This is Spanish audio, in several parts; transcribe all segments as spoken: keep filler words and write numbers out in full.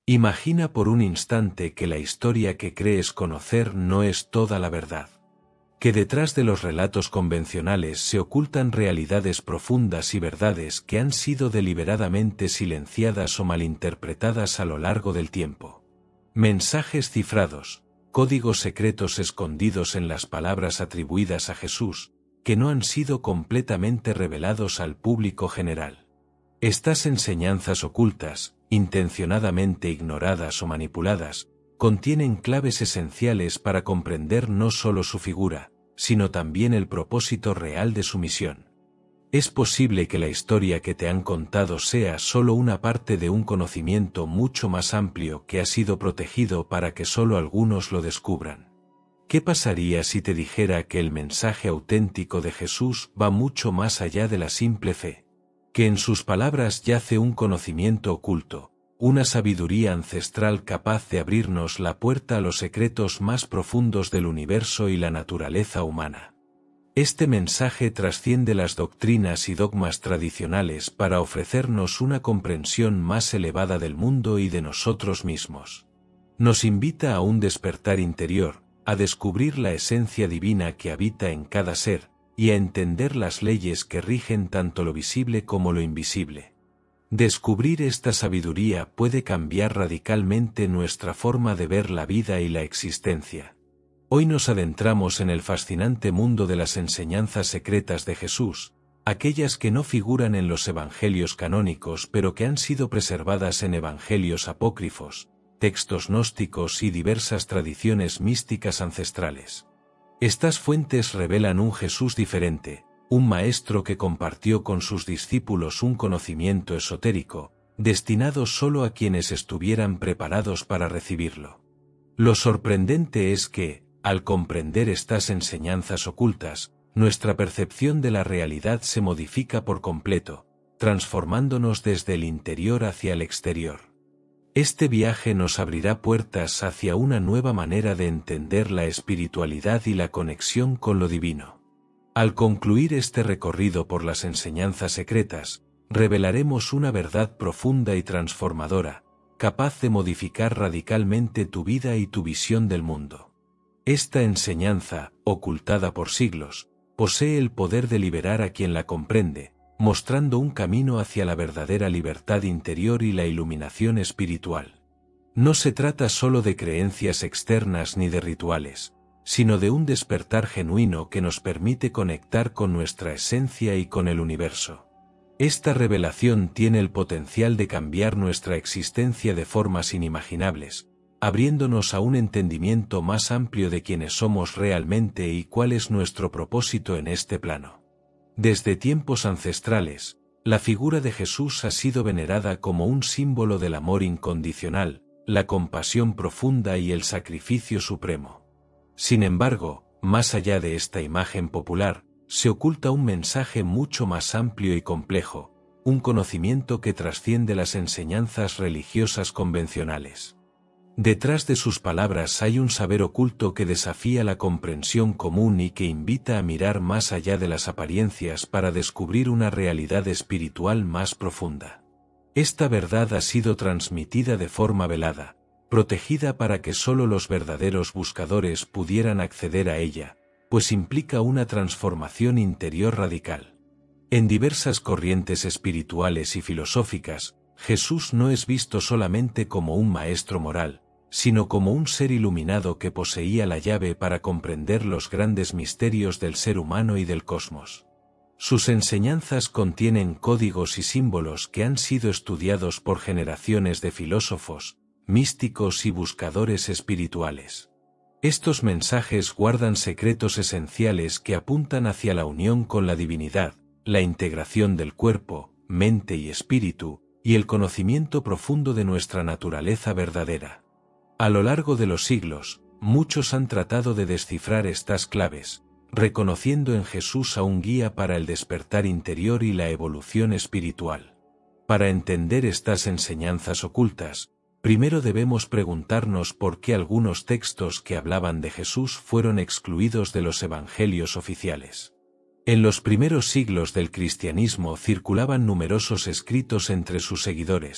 Imagina por un instante que la historia que crees conocer no es toda la verdad. Que detrás de los relatos convencionales se ocultan realidades profundas y verdades que han sido deliberadamente silenciadas o malinterpretadas a lo largo del tiempo. Mensajes cifrados, códigos secretos escondidos en las palabras atribuidas a Jesús, que no han sido completamente revelados al público general. Estas enseñanzas ocultas, intencionadamente ignoradas o manipuladas, contienen claves esenciales para comprender no solo su figura, sino también el propósito real de su misión. Es posible que la historia que te han contado sea solo una parte de un conocimiento mucho más amplio que ha sido protegido para que solo algunos lo descubran. ¿Qué pasaría si te dijera que el mensaje auténtico de Jesús va mucho más allá de la simple fe? Que en sus palabras yace un conocimiento oculto, una sabiduría ancestral capaz de abrirnos la puerta a los secretos más profundos del universo y la naturaleza humana. Este mensaje trasciende las doctrinas y dogmas tradicionales para ofrecernos una comprensión más elevada del mundo y de nosotros mismos. Nos invita a un despertar interior, a descubrir la esencia divina que habita en cada ser, y a entender las leyes que rigen tanto lo visible como lo invisible. Descubrir esta sabiduría puede cambiar radicalmente nuestra forma de ver la vida y la existencia. Hoy nos adentramos en el fascinante mundo de las enseñanzas secretas de Jesús, aquellas que no figuran en los evangelios canónicos pero que han sido preservadas en evangelios apócrifos, textos gnósticos y diversas tradiciones místicas ancestrales. Estas fuentes revelan un Jesús diferente, un maestro que compartió con sus discípulos un conocimiento esotérico, destinado solo a quienes estuvieran preparados para recibirlo. Lo sorprendente es que, al comprender estas enseñanzas ocultas, nuestra percepción de la realidad se modifica por completo, transformándonos desde el interior hacia el exterior. Este viaje nos abrirá puertas hacia una nueva manera de entender la espiritualidad y la conexión con lo divino. Al concluir este recorrido por las enseñanzas secretas, revelaremos una verdad profunda y transformadora, capaz de modificar radicalmente tu vida y tu visión del mundo. Esta enseñanza, ocultada por siglos, posee el poder de liberar a quien la comprende, mostrando un camino hacia la verdadera libertad interior y la iluminación espiritual. No se trata solo de creencias externas ni de rituales, sino de un despertar genuino que nos permite conectar con nuestra esencia y con el universo. Esta revelación tiene el potencial de cambiar nuestra existencia de formas inimaginables, abriéndonos a un entendimiento más amplio de quiénes somos realmente y cuál es nuestro propósito en este plano. Desde tiempos ancestrales, la figura de Jesús ha sido venerada como un símbolo del amor incondicional, la compasión profunda y el sacrificio supremo. Sin embargo, más allá de esta imagen popular, se oculta un mensaje mucho más amplio y complejo, un conocimiento que trasciende las enseñanzas religiosas convencionales. Detrás de sus palabras hay un saber oculto que desafía la comprensión común y que invita a mirar más allá de las apariencias para descubrir una realidad espiritual más profunda. Esta verdad ha sido transmitida de forma velada, protegida para que solo los verdaderos buscadores pudieran acceder a ella, pues implica una transformación interior radical. En diversas corrientes espirituales y filosóficas, Jesús no es visto solamente como un maestro moral, sino como un ser iluminado que poseía la llave para comprender los grandes misterios del ser humano y del cosmos. Sus enseñanzas contienen códigos y símbolos que han sido estudiados por generaciones de filósofos, místicos y buscadores espirituales. Estos mensajes guardan secretos esenciales que apuntan hacia la unión con la divinidad, la integración del cuerpo, mente y espíritu, y el conocimiento profundo de nuestra naturaleza verdadera. A lo largo de los siglos, muchos han tratado de descifrar estas claves, reconociendo en Jesús a un guía para el despertar interior y la evolución espiritual. Para entender estas enseñanzas ocultas, primero debemos preguntarnos por qué algunos textos que hablaban de Jesús fueron excluidos de los evangelios oficiales. En los primeros siglos del cristianismo circulaban numerosos escritos entre sus seguidores,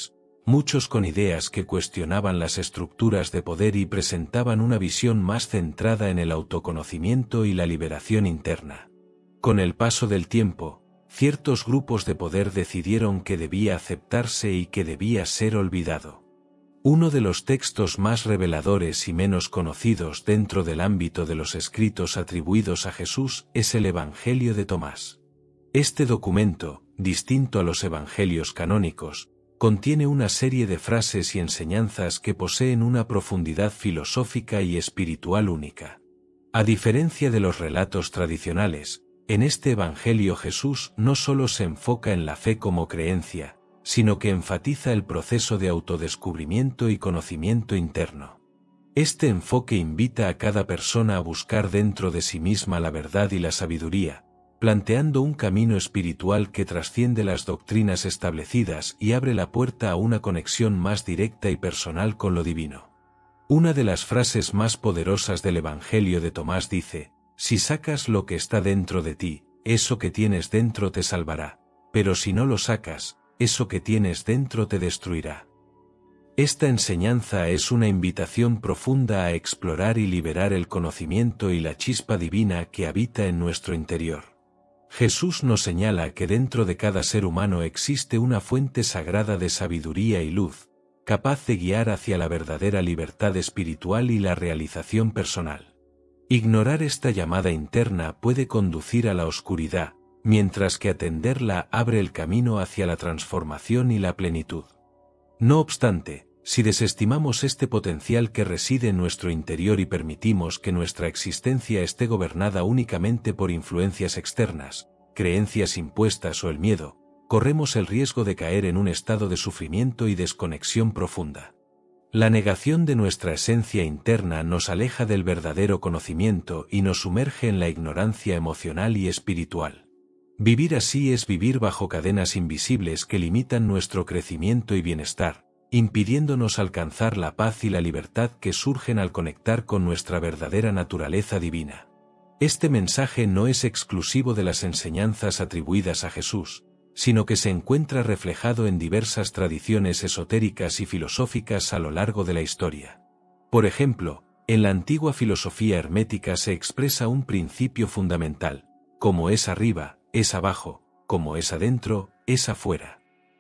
muchos con ideas que cuestionaban las estructuras de poder y presentaban una visión más centrada en el autoconocimiento y la liberación interna. Con el paso del tiempo, ciertos grupos de poder decidieron que debía aceptarse y que debía ser olvidado. Uno de los textos más reveladores y menos conocidos dentro del ámbito de los escritos atribuidos a Jesús es el Evangelio de Tomás. Este documento, distinto a los evangelios canónicos, contiene una serie de frases y enseñanzas que poseen una profundidad filosófica y espiritual única. A diferencia de los relatos tradicionales, en este Evangelio Jesús no solo se enfoca en la fe como creencia, sino que enfatiza el proceso de autodescubrimiento y conocimiento interno. Este enfoque invita a cada persona a buscar dentro de sí misma la verdad y la sabiduría, planteando un camino espiritual que trasciende las doctrinas establecidas y abre la puerta a una conexión más directa y personal con lo divino. Una de las frases más poderosas del Evangelio de Tomás dice: «Si sacas lo que está dentro de ti, eso que tienes dentro te salvará, pero si no lo sacas, eso que tienes dentro te destruirá». Esta enseñanza es una invitación profunda a explorar y liberar el conocimiento y la chispa divina que habita en nuestro interior. Jesús nos señala que dentro de cada ser humano existe una fuente sagrada de sabiduría y luz, capaz de guiar hacia la verdadera libertad espiritual y la realización personal. Ignorar esta llamada interna puede conducir a la oscuridad, mientras que atenderla abre el camino hacia la transformación y la plenitud. No obstante, si desestimamos este potencial que reside en nuestro interior y permitimos que nuestra existencia esté gobernada únicamente por influencias externas, creencias impuestas o el miedo, corremos el riesgo de caer en un estado de sufrimiento y desconexión profunda. La negación de nuestra esencia interna nos aleja del verdadero conocimiento y nos sumerge en la ignorancia emocional y espiritual. Vivir así es vivir bajo cadenas invisibles que limitan nuestro crecimiento y bienestar, impidiéndonos alcanzar la paz y la libertad que surgen al conectar con nuestra verdadera naturaleza divina. Este mensaje no es exclusivo de las enseñanzas atribuidas a Jesús, sino que se encuentra reflejado en diversas tradiciones esotéricas y filosóficas a lo largo de la historia. Por ejemplo, en la antigua filosofía hermética se expresa un principio fundamental: como es arriba, es abajo; como es adentro, es afuera.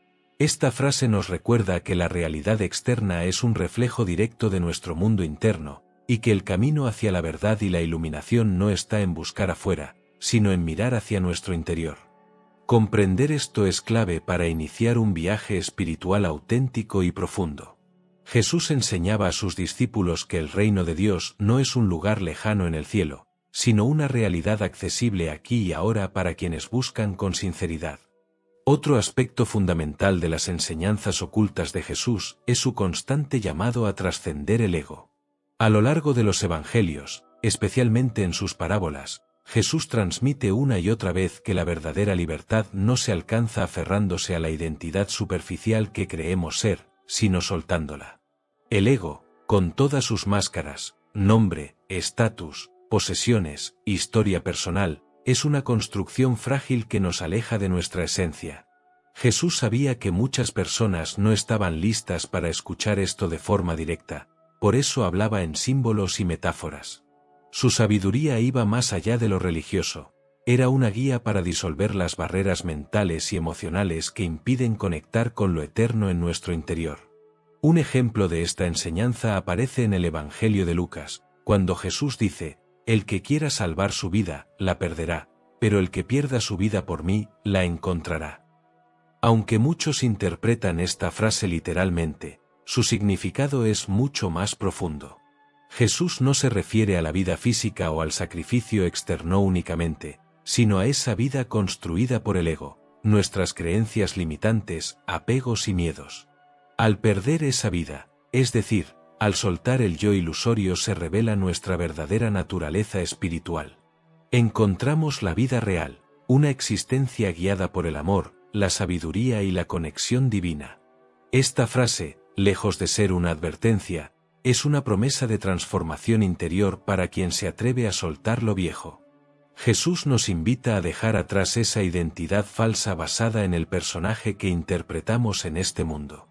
Esta frase nos recuerda que la realidad externa es un reflejo directo de nuestro mundo interno, y que el camino hacia la verdad y la iluminación no está en buscar afuera, sino en mirar hacia nuestro interior. Comprender esto es clave para iniciar un viaje espiritual auténtico y profundo. Jesús enseñaba a sus discípulos que el reino de Dios no es un lugar lejano en el cielo, sino una realidad accesible aquí y ahora para quienes buscan con sinceridad. Otro aspecto fundamental de las enseñanzas ocultas de Jesús es su constante llamado a trascender el ego. A lo largo de los evangelios, especialmente en sus parábolas, Jesús transmite una y otra vez que la verdadera libertad no se alcanza aferrándose a la identidad superficial que creemos ser, sino soltándola. El ego, con todas sus máscaras, nombre, estatus, posesiones, historia personal, es una construcción frágil que nos aleja de nuestra esencia. Jesús sabía que muchas personas no estaban listas para escuchar esto de forma directa, por eso hablaba en símbolos y metáforas. Su sabiduría iba más allá de lo religioso, era una guía para disolver las barreras mentales y emocionales que impiden conectar con lo eterno en nuestro interior. Un ejemplo de esta enseñanza aparece en el Evangelio de Lucas, cuando Jesús dice: «El que quiera salvar su vida, la perderá, pero el que pierda su vida por mí, la encontrará». Aunque muchos interpretan esta frase literalmente, su significado es mucho más profundo. Jesús no se refiere a la vida física o al sacrificio externo únicamente, sino a esa vida construida por el ego, nuestras creencias limitantes, apegos y miedos. Al perder esa vida, es decir, al soltar el yo ilusorio, se revela nuestra verdadera naturaleza espiritual. Encontramos la vida real, una existencia guiada por el amor, la sabiduría y la conexión divina. Esta frase, lejos de ser una advertencia, es una promesa de transformación interior para quien se atreve a soltar lo viejo. Jesús nos invita a dejar atrás esa identidad falsa basada en el personaje que interpretamos en este mundo.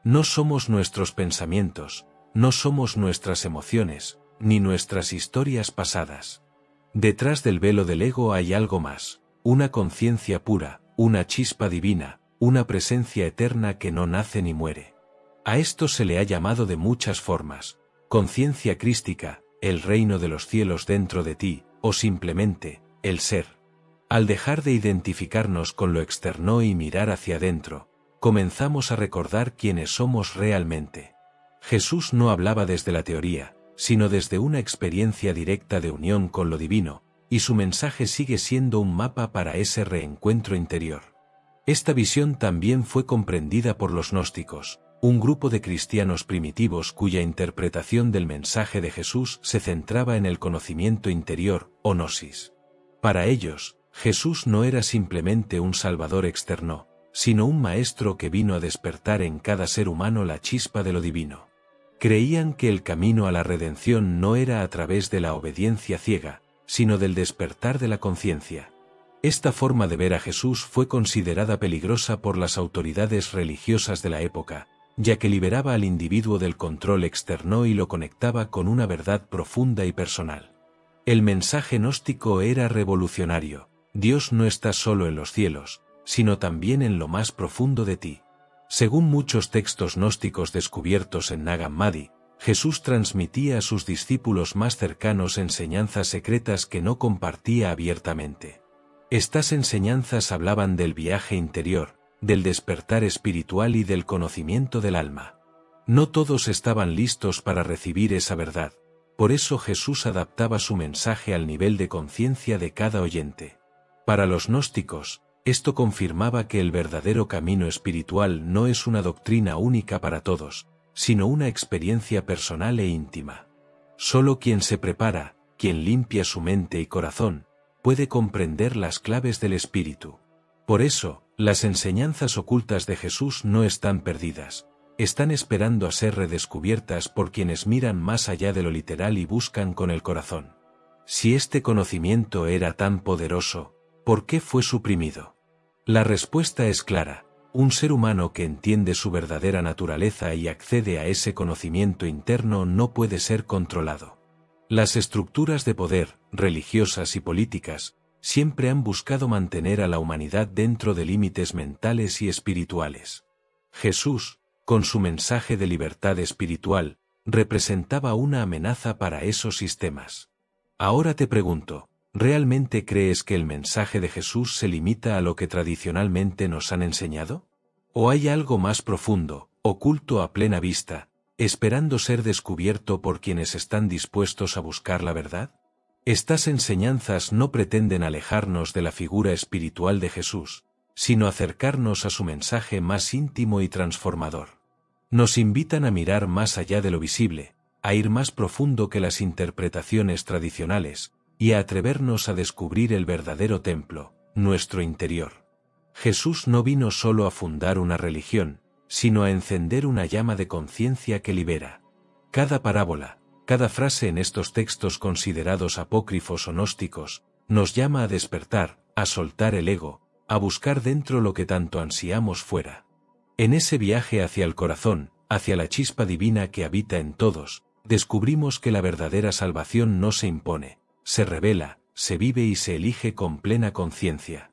No somos nuestros pensamientos, no somos nuestras emociones, ni nuestras historias pasadas. Detrás del velo del ego hay algo más, una conciencia pura, una chispa divina, una presencia eterna que no nace ni muere. A esto se le ha llamado de muchas formas: conciencia crística, el reino de los cielos dentro de ti, o simplemente, el ser. Al dejar de identificarnos con lo externo y mirar hacia adentro, comenzamos a recordar quiénes somos realmente. Jesús no hablaba desde la teoría, sino desde una experiencia directa de unión con lo divino, y su mensaje sigue siendo un mapa para ese reencuentro interior. Esta visión también fue comprendida por los gnósticos, un grupo de cristianos primitivos cuya interpretación del mensaje de Jesús se centraba en el conocimiento interior, o gnosis. Para ellos, Jesús no era simplemente un salvador externo, sino un maestro que vino a despertar en cada ser humano la chispa de lo divino. Creían que el camino a la redención no era a través de la obediencia ciega, sino del despertar de la conciencia. Esta forma de ver a Jesús fue considerada peligrosa por las autoridades religiosas de la época, ya que liberaba al individuo del control externo y lo conectaba con una verdad profunda y personal. El mensaje gnóstico era revolucionario: Dios no está solo en los cielos, sino también en lo más profundo de ti. Según muchos textos gnósticos descubiertos en Nag Hammadi, Jesús transmitía a sus discípulos más cercanos enseñanzas secretas que no compartía abiertamente. Estas enseñanzas hablaban del viaje interior, del despertar espiritual y del conocimiento del alma. No todos estaban listos para recibir esa verdad, por eso Jesús adaptaba su mensaje al nivel de conciencia de cada oyente. Para los gnósticos, esto confirmaba que el verdadero camino espiritual no es una doctrina única para todos, sino una experiencia personal e íntima. Solo quien se prepara, quien limpia su mente y corazón, puede comprender las claves del espíritu. Por eso, las enseñanzas ocultas de Jesús no están perdidas, están esperando a ser redescubiertas por quienes miran más allá de lo literal y buscan con el corazón. Si este conocimiento era tan poderoso, ¿por qué fue suprimido? La respuesta es clara: un ser humano que entiende su verdadera naturaleza y accede a ese conocimiento interno no puede ser controlado. Las estructuras de poder, religiosas y políticas, siempre han buscado mantener a la humanidad dentro de límites mentales y espirituales. Jesús, con su mensaje de libertad espiritual, representaba una amenaza para esos sistemas. Ahora te pregunto, ¿realmente crees que el mensaje de Jesús se limita a lo que tradicionalmente nos han enseñado? ¿O hay algo más profundo, oculto a plena vista, esperando ser descubierto por quienes están dispuestos a buscar la verdad? Estas enseñanzas no pretenden alejarnos de la figura espiritual de Jesús, sino acercarnos a su mensaje más íntimo y transformador. Nos invitan a mirar más allá de lo visible, a ir más profundo que las interpretaciones tradicionales, y a atrevernos a descubrir el verdadero templo, nuestro interior. Jesús no vino solo a fundar una religión, sino a encender una llama de conciencia que libera. Cada parábola, cada frase en estos textos considerados apócrifos o gnósticos, nos llama a despertar, a soltar el ego, a buscar dentro lo que tanto ansiamos fuera. En ese viaje hacia el corazón, hacia la chispa divina que habita en todos, descubrimos que la verdadera salvación no se impone, se revela, se vive y se elige con plena conciencia.